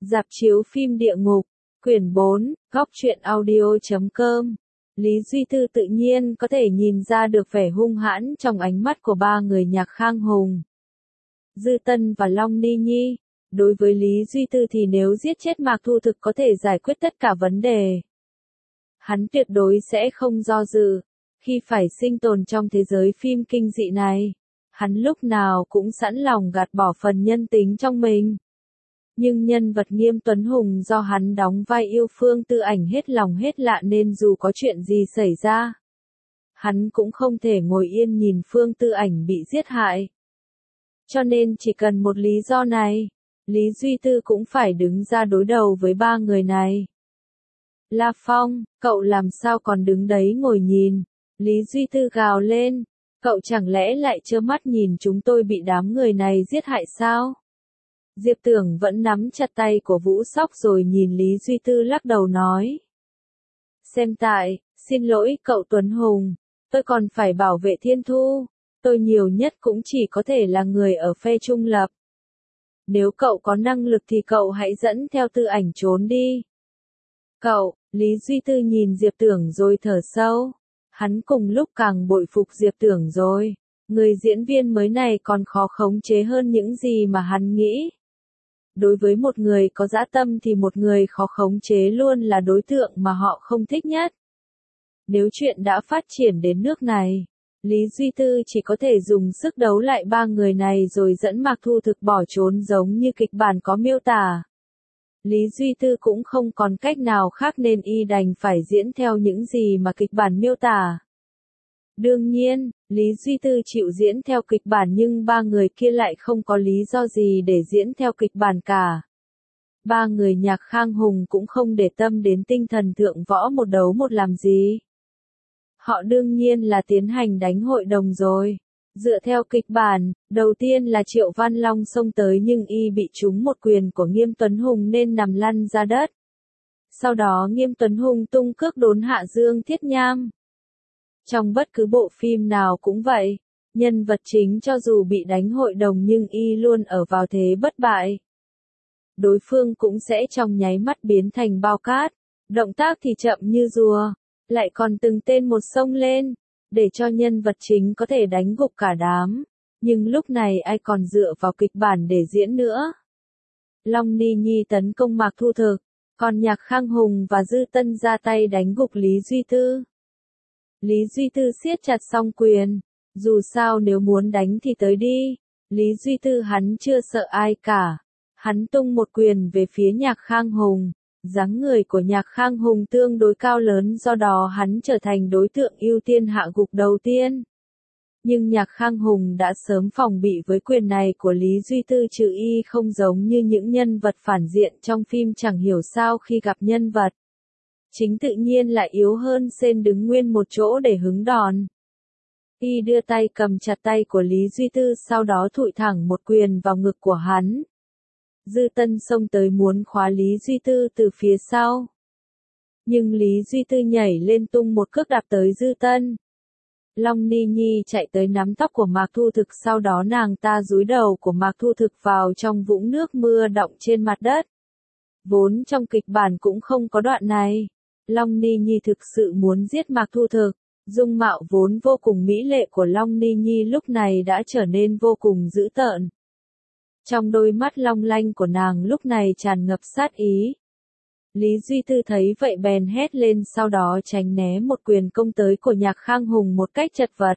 Rạp chiếu phim địa ngục, quyển 4, góc truyện audio.com. Lý Duy Tư tự nhiên có thể nhìn ra được vẻ hung hãn trong ánh mắt của ba người Nhạc Khang Hùng, Dư Tân và Long Ni Nhi. Đối với Lý Duy Tư thì nếu giết chết Mạc Thu Thực có thể giải quyết tất cả vấn đề, hắn tuyệt đối sẽ không do dự. Khi phải sinh tồn trong thế giới phim kinh dị này, hắn lúc nào cũng sẵn lòng gạt bỏ phần nhân tính trong mình. Nhưng nhân vật Nghiêm Tuấn Hùng do hắn đóng vai yêu Phương Tư Ảnh hết lòng hết dạ nên dù có chuyện gì xảy ra, hắn cũng không thể ngồi yên nhìn Phương Tư Ảnh bị giết hại. Cho nên chỉ cần một lý do này, Lý Duy Tư cũng phải đứng ra đối đầu với ba người này. La Phong, cậu làm sao còn đứng đấy ngồi nhìn? Lý Duy Tư gào lên, cậu chẳng lẽ lại trơ mắt nhìn chúng tôi bị đám người này giết hại sao? Diệp Tưởng vẫn nắm chặt tay của Vũ Sóc rồi nhìn Lý Duy Tư lắc đầu nói. Xem tại, xin lỗi cậu Tuấn Hùng, tôi còn phải bảo vệ Thiên Thu, tôi nhiều nhất cũng chỉ có thể là người ở phe trung lập. Nếu cậu có năng lực thì cậu hãy dẫn theo Tư Ảnh trốn đi. Cậu, Lý Duy Tư nhìn Diệp Tưởng rồi thở sâu. Hắn cùng lúc càng bội phục Diệp Tưởng rồi. Người diễn viên mới này còn khó khống chế hơn những gì mà hắn nghĩ. Đối với một người có dã tâm thì một người khó khống chế luôn là đối tượng mà họ không thích nhất. Nếu chuyện đã phát triển đến nước này, Lý Duy Tư chỉ có thể dùng sức đấu lại ba người này rồi dẫn Mạc Thu Thực bỏ trốn giống như kịch bản có miêu tả. Lý Duy Tư cũng không còn cách nào khác nên y đành phải diễn theo những gì mà kịch bản miêu tả. Đương nhiên, Lý Duy Tư chịu diễn theo kịch bản nhưng ba người kia lại không có lý do gì để diễn theo kịch bản cả. Ba người Nhạc Khang Hùng cũng không để tâm đến tinh thần thượng võ một đấu một làm gì. Họ đương nhiên là tiến hành đánh hội đồng rồi. Dựa theo kịch bản, đầu tiên là Triệu Văn Long xông tới nhưng y bị trúng một quyền của Nghiêm Tuấn Hùng nên nằm lăn ra đất. Sau đó Nghiêm Tuấn Hùng tung cước đốn hạ Dương Thiết Nham. Trong bất cứ bộ phim nào cũng vậy, nhân vật chính cho dù bị đánh hội đồng nhưng y luôn ở vào thế bất bại. Đối phương cũng sẽ trong nháy mắt biến thành bao cát, động tác thì chậm như rùa, lại còn từng tên một xông lên, để cho nhân vật chính có thể đánh gục cả đám. Nhưng lúc này ai còn dựa vào kịch bản để diễn nữa. Long Ni Nhi tấn công Mạc Thu Thực, còn Nhạc Khang Hùng và Dư Tân ra tay đánh gục Lý Duy Tư. Lý Duy Tư siết chặt song quyền, dù sao nếu muốn đánh thì tới đi. Lý Duy Tư hắn chưa sợ ai cả. Hắn tung một quyền về phía Nhạc Khang Hùng. Dáng người của Nhạc Khang Hùng tương đối cao lớn do đó hắn trở thành đối tượng ưu tiên hạ gục đầu tiên. Nhưng Nhạc Khang Hùng đã sớm phòng bị với quyền này của Lý Duy Tư trừ y không giống như những nhân vật phản diện trong phim chẳng hiểu sao khi gặp nhân vật chính tự nhiên lại yếu hơn nên đứng nguyên một chỗ để hứng đòn. Y đưa tay cầm chặt tay của Lý Duy Tư sau đó thụi thẳng một quyền vào ngực của hắn. Dư Tân xông tới muốn khóa Lý Duy Tư từ phía sau. Nhưng Lý Duy Tư nhảy lên tung một cước đạp tới Dư Tân. Long Ni Nhi chạy tới nắm tóc của Mạc Thu Thực sau đó nàng ta dúi đầu của Mạc Thu Thực vào trong vũng nước mưa đọng trên mặt đất. Vốn trong kịch bản cũng không có đoạn này. Long Ni Nhi thực sự muốn giết Mạc Thu Thực. Dung mạo vốn vô cùng mỹ lệ của Long Ni Nhi lúc này đã trở nên vô cùng dữ tợn. Trong đôi mắt long lanh của nàng lúc này tràn ngập sát ý. Lý Duy Tư thấy vậy bèn hét lên sau đó tránh né một quyền công tới của Nhạc Khang Hùng một cách chật vật.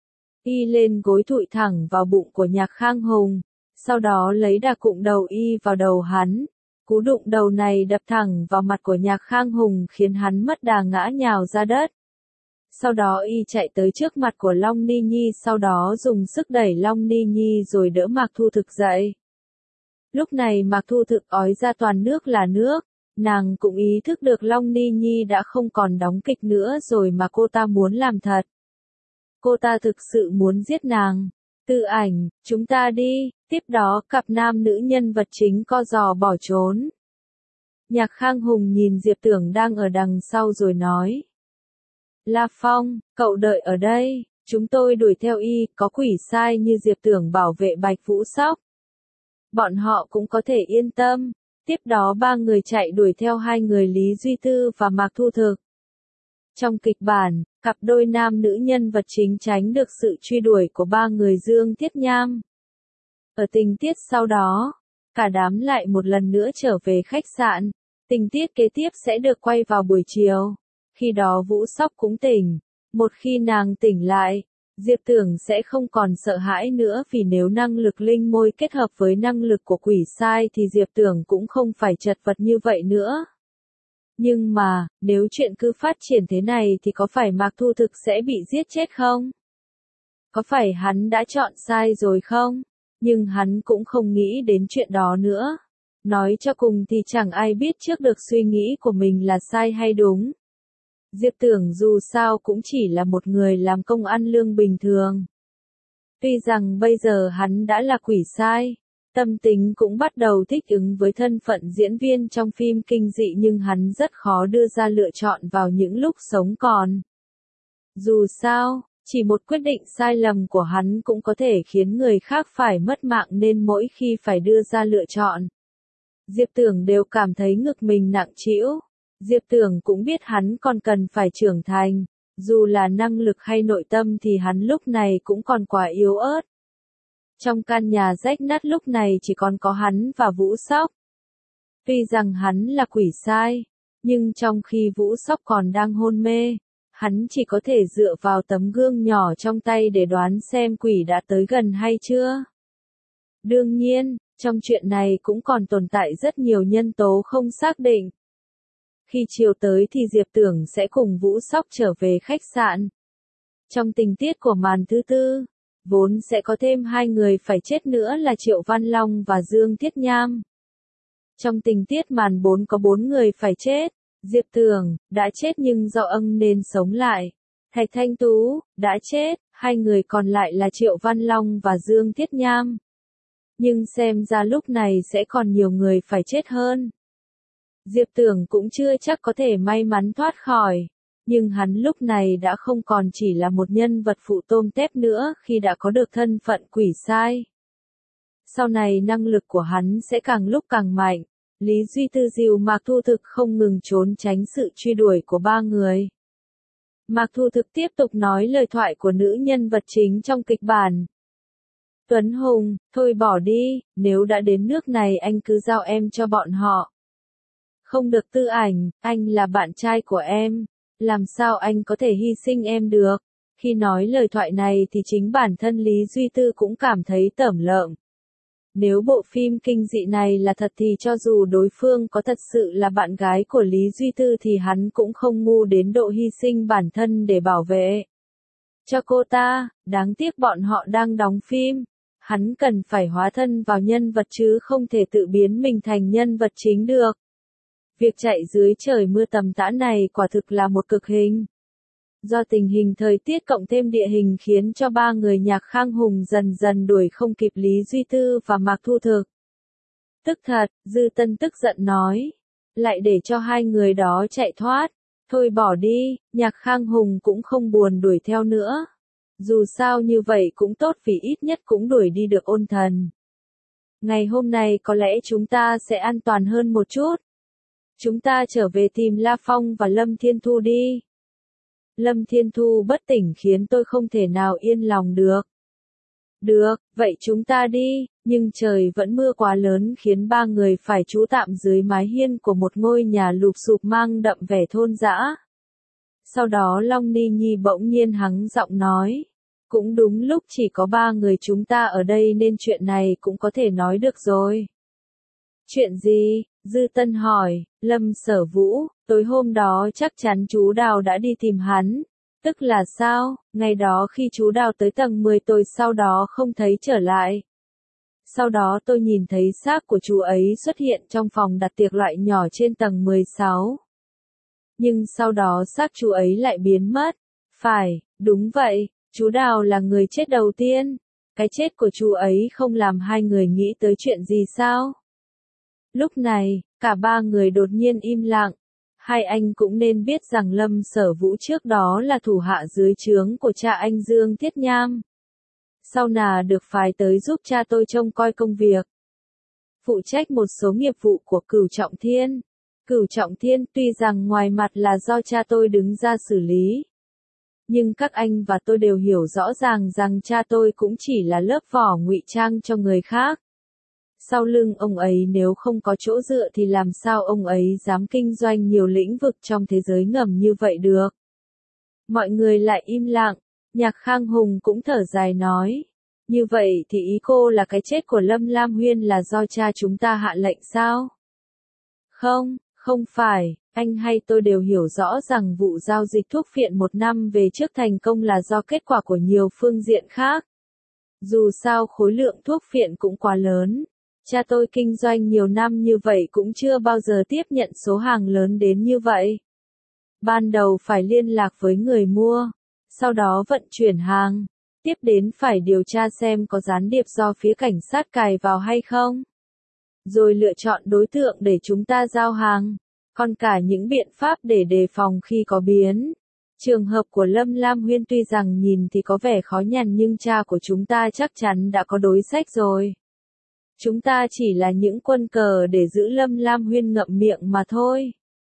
Y lên gối thụi thẳng vào bụng của Nhạc Khang Hùng, sau đó lấy đà cụng đầu y vào đầu hắn. Cú đụng đầu này đập thẳng vào mặt của Nhạc Khang Hùng khiến hắn mất đà ngã nhào ra đất. Sau đó y chạy tới trước mặt của Long Ni Nhi sau đó dùng sức đẩy Long Ni Nhi rồi đỡ Mạc Thu Thực dậy. Lúc này Mạc Thu Thực ói ra toàn nước là nước, nàng cũng ý thức được Long Ni Nhi đã không còn đóng kịch nữa rồi mà cô ta muốn làm thật. Cô ta thực sự muốn giết nàng. Tư Ảnh, chúng ta đi, tiếp đó cặp nam nữ nhân vật chính co giò bỏ trốn. Nhạc Khang Hùng nhìn Diệp Tưởng đang ở đằng sau rồi nói. La Phong, cậu đợi ở đây, chúng tôi đuổi theo y, có quỷ sai như Diệp Tưởng bảo vệ Bạch Vũ Sóc. Bọn họ cũng có thể yên tâm, Tiếp đó ba người chạy đuổi theo hai người Lý Duy Tư và Mạc Thu Thực. Trong kịch bản, cặp đôi nam nữ nhân vật chính tránh được sự truy đuổi của ba người Dương Thiết Nham. Ở tình tiết sau đó, cả đám lại một lần nữa trở về khách sạn. Tình tiết kế tiếp sẽ được quay vào buổi chiều. Khi đó Vũ Sóc cũng tỉnh. Một khi nàng tỉnh lại, Diệp Tưởng sẽ không còn sợ hãi nữa vì nếu năng lực linh môi kết hợp với năng lực của quỷ sai thì Diệp Tưởng cũng không phải chật vật như vậy nữa. Nhưng mà, nếu chuyện cứ phát triển thế này thì có phải Mạc Thu Thực sẽ bị giết chết không? Có phải hắn đã chọn sai rồi không? Nhưng hắn cũng không nghĩ đến chuyện đó nữa. Nói cho cùng thì chẳng ai biết trước được suy nghĩ của mình là sai hay đúng. Diệp Tưởng dù sao cũng chỉ là một người làm công ăn lương bình thường. Tuy rằng bây giờ hắn đã là quỷ sai, tâm tính cũng bắt đầu thích ứng với thân phận diễn viên trong phim kinh dị nhưng hắn rất khó đưa ra lựa chọn vào những lúc sống còn. Dù sao, chỉ một quyết định sai lầm của hắn cũng có thể khiến người khác phải mất mạng nên mỗi khi phải đưa ra lựa chọn, Diệp Tưởng đều cảm thấy ngực mình nặng trĩu. Diệp Tưởng cũng biết hắn còn cần phải trưởng thành, dù là năng lực hay nội tâm thì hắn lúc này cũng còn quá yếu ớt. Trong căn nhà rách nát lúc này chỉ còn có hắn và Vũ Sóc. Tuy rằng hắn là quỷ sai, nhưng trong khi Vũ Sóc còn đang hôn mê, hắn chỉ có thể dựa vào tấm gương nhỏ trong tay để đoán xem quỷ đã tới gần hay chưa. Đương nhiên, trong chuyện này cũng còn tồn tại rất nhiều nhân tố không xác định. Khi chiều tới thì Diệp Tưởng sẽ cùng Vũ Sóc trở về khách sạn. Trong tình tiết của màn thứ tư, vốn sẽ có thêm hai người phải chết nữa là Triệu Văn Long và Dương Thiết Nham. Trong tình tiết màn 4 có 4 người phải chết. Diệp Tưởng đã chết nhưng do âng nên sống lại. Thạch Thanh Tú đã chết, hai người còn lại là Triệu Văn Long và Dương Thiết Nham. Nhưng xem ra lúc này sẽ còn nhiều người phải chết hơn. Diệp Tưởng cũng chưa chắc có thể may mắn thoát khỏi, nhưng hắn lúc này đã không còn chỉ là một nhân vật phụ tôm tép nữa khi đã có được thân phận quỷ sai. Sau này năng lực của hắn sẽ càng lúc càng mạnh. Lý Duy Tư dìu Mạc Thu Thực không ngừng trốn tránh sự truy đuổi của ba người. Mạc Thu Thực tiếp tục nói lời thoại của nữ nhân vật chính trong kịch bản. Tuấn Hùng, thôi bỏ đi, nếu đã đến nước này anh cứ giao em cho bọn họ. Không được tư ảnh, anh là bạn trai của em, làm sao anh có thể hy sinh em được. Khi nói lời thoại này thì chính bản thân Lý Duy Tư cũng cảm thấy tởm lợm. Nếu bộ phim kinh dị này là thật thì cho dù đối phương có thật sự là bạn gái của Lý Duy Tư thì hắn cũng không ngu đến độ hy sinh bản thân để bảo vệ cho cô ta. Đáng tiếc bọn họ đang đóng phim. Hắn cần phải hóa thân vào nhân vật chứ không thể tự biến mình thành nhân vật chính được. Việc chạy dưới trời mưa tầm tã này quả thực là một cực hình. Do tình hình thời tiết cộng thêm địa hình khiến cho ba người Nhạc Khang Hùng dần dần đuổi không kịp Lý Duy Tư và Mạc Thu Thực. Tức thật, Dư Tân tức giận nói. Lại để cho hai người đó chạy thoát. Thôi bỏ đi, Nhạc Khang Hùng cũng không buồn đuổi theo nữa. Dù sao như vậy cũng tốt vì ít nhất cũng đuổi đi được ôn thần. Ngày hôm nay có lẽ chúng ta sẽ an toàn hơn một chút. Chúng ta trở về tìm La Phong và Lâm Thiên Thu đi. Lâm Thiên Thu bất tỉnh khiến tôi không thể nào yên lòng được. Được, vậy chúng ta đi, nhưng trời vẫn mưa quá lớn khiến ba người phải trú tạm dưới mái hiên của một ngôi nhà lụp xụp mang đậm vẻ thôn dã. Sau đó Long Ni Nhi bỗng nhiên hắng giọng nói. Cũng đúng lúc chỉ có ba người chúng ta ở đây nên chuyện này cũng có thể nói được rồi. Chuyện gì? Dư Tân hỏi. Lâm Sở Vũ, tối hôm đó chắc chắn chú Đào đã đi tìm hắn. Tức là sao? Ngày đó khi chú Đào tới tầng 10 tôi sau đó không thấy trở lại. Sau đó tôi nhìn thấy xác của chú ấy xuất hiện trong phòng đặt tiệc loại nhỏ trên tầng 16. Nhưng sau đó xác chú ấy lại biến mất. Phải, đúng vậy, chú Đào là người chết đầu tiên. Cái chết của chú ấy không làm hai người nghĩ tới chuyện gì sao? Lúc này, cả ba người đột nhiên im lặng. Hai anh cũng nên biết rằng Lâm Sở Vũ trước đó là thủ hạ dưới trướng của cha anh Dương Thiết Nham. Sau nà được phái tới giúp cha tôi trông coi công việc. phụ trách một số nghiệp vụ của Cửu Trọng Thiên. Cửu Trọng Thiên tuy rằng ngoài mặt là do cha tôi đứng ra xử lý, nhưng các anh và tôi đều hiểu rõ ràng rằng cha tôi cũng chỉ là lớp vỏ ngụy trang cho người khác. Sau lưng ông ấy nếu không có chỗ dựa thì làm sao ông ấy dám kinh doanh nhiều lĩnh vực trong thế giới ngầm như vậy được. Mọi người lại im lặng, Nhạc Khang Hùng cũng thở dài nói. Như vậy thì ý cô là cái chết của Lâm Lam Huyên là do cha chúng ta hạ lệnh sao? Không, không phải, anh hay tôi đều hiểu rõ rằng vụ giao dịch thuốc phiện 1 năm về trước thành công là do kết quả của nhiều phương diện khác. Dù sao khối lượng thuốc phiện cũng quá lớn. Cha tôi kinh doanh nhiều năm như vậy cũng chưa bao giờ tiếp nhận số hàng lớn đến như vậy. Ban đầu phải liên lạc với người mua, sau đó vận chuyển hàng, tiếp đến phải điều tra xem có gián điệp do phía cảnh sát cài vào hay không. Rồi lựa chọn đối tượng để chúng ta giao hàng, còn cả những biện pháp để đề phòng khi có biến. Trường hợp của Lâm Lam Huyên tuy rằng nhìn thì có vẻ khó nhằn nhưng cha của chúng ta chắc chắn đã có đối sách rồi. Chúng ta chỉ là những quân cờ để giữ Lâm Lam Huyên ngậm miệng mà thôi.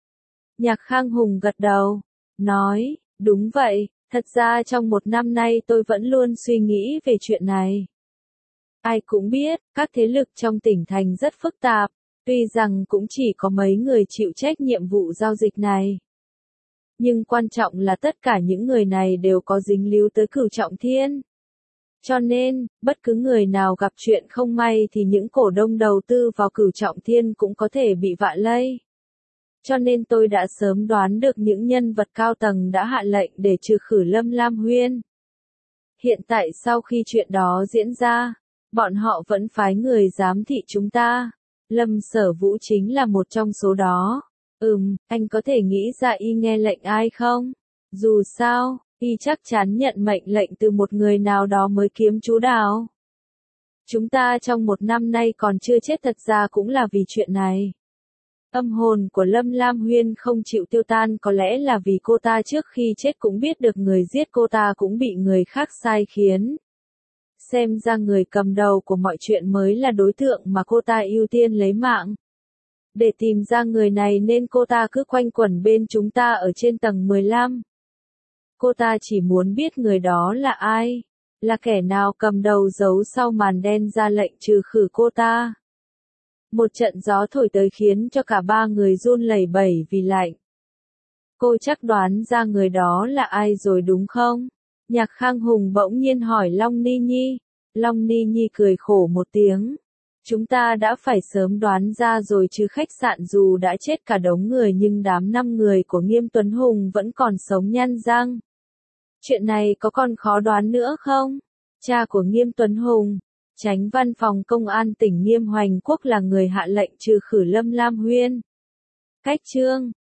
Nhạc Khang Hùng gật đầu, nói, đúng vậy, thật ra trong 1 năm nay tôi vẫn luôn suy nghĩ về chuyện này. Ai cũng biết, các thế lực trong tỉnh thành rất phức tạp, tuy rằng cũng chỉ có mấy người chịu trách nhiệm vụ giao dịch này. Nhưng quan trọng là tất cả những người này đều có dính líu tới Cửu Trọng Thiên. Cho nên, bất cứ người nào gặp chuyện không may thì những cổ đông đầu tư vào Cửu Trọng Thiên cũng có thể bị vạ lây. Cho nên tôi đã sớm đoán được những nhân vật cao tầng đã hạ lệnh để trừ khử Lâm Lam Huyên. Hiện tại sau khi chuyện đó diễn ra, bọn họ vẫn phái người giám thị chúng ta. Lâm Sở Vũ chính là một trong số đó. Anh có thể nghĩ ra y nghe lệnh ai không? Dù sao, y chắc chắn nhận mệnh lệnh từ một người nào đó mới kiếm chú Đào. Chúng ta trong 1 năm nay còn chưa chết thật ra cũng là vì chuyện này. Âm hồn của Lâm Lam Huyên không chịu tiêu tan có lẽ là vì cô ta trước khi chết cũng biết được người giết cô ta cũng bị người khác sai khiến. Xem ra người cầm đầu của mọi chuyện mới là đối tượng mà cô ta ưu tiên lấy mạng. Để tìm ra người này nên cô ta cứ quanh quẩn bên chúng ta ở trên tầng 15. Cô ta chỉ muốn biết người đó là ai, là kẻ nào cầm đầu giấu sau màn đen ra lệnh trừ khử cô ta. Một trận gió thổi tới khiến cho cả 3 người run lẩy bẩy vì lạnh. Cô chắc đoán ra người đó là ai rồi đúng không? Nhạc Khang Hùng bỗng nhiên hỏi Long Ni Nhi. Long Ni Nhi cười khổ một tiếng. Chúng ta đã phải sớm đoán ra rồi chứ, khách sạn dù đã chết cả đống người nhưng đám 5 người của Nghiêm Tuấn Hùng vẫn còn sống nhăn răng. Chuyện này có còn khó đoán nữa không? Cha của Nghiêm Tuấn Hùng, Chánh Văn phòng Công an tỉnh Nghiêm Hoành Quốc là người hạ lệnh trừ khử Lâm Lam Huyên. Cách chương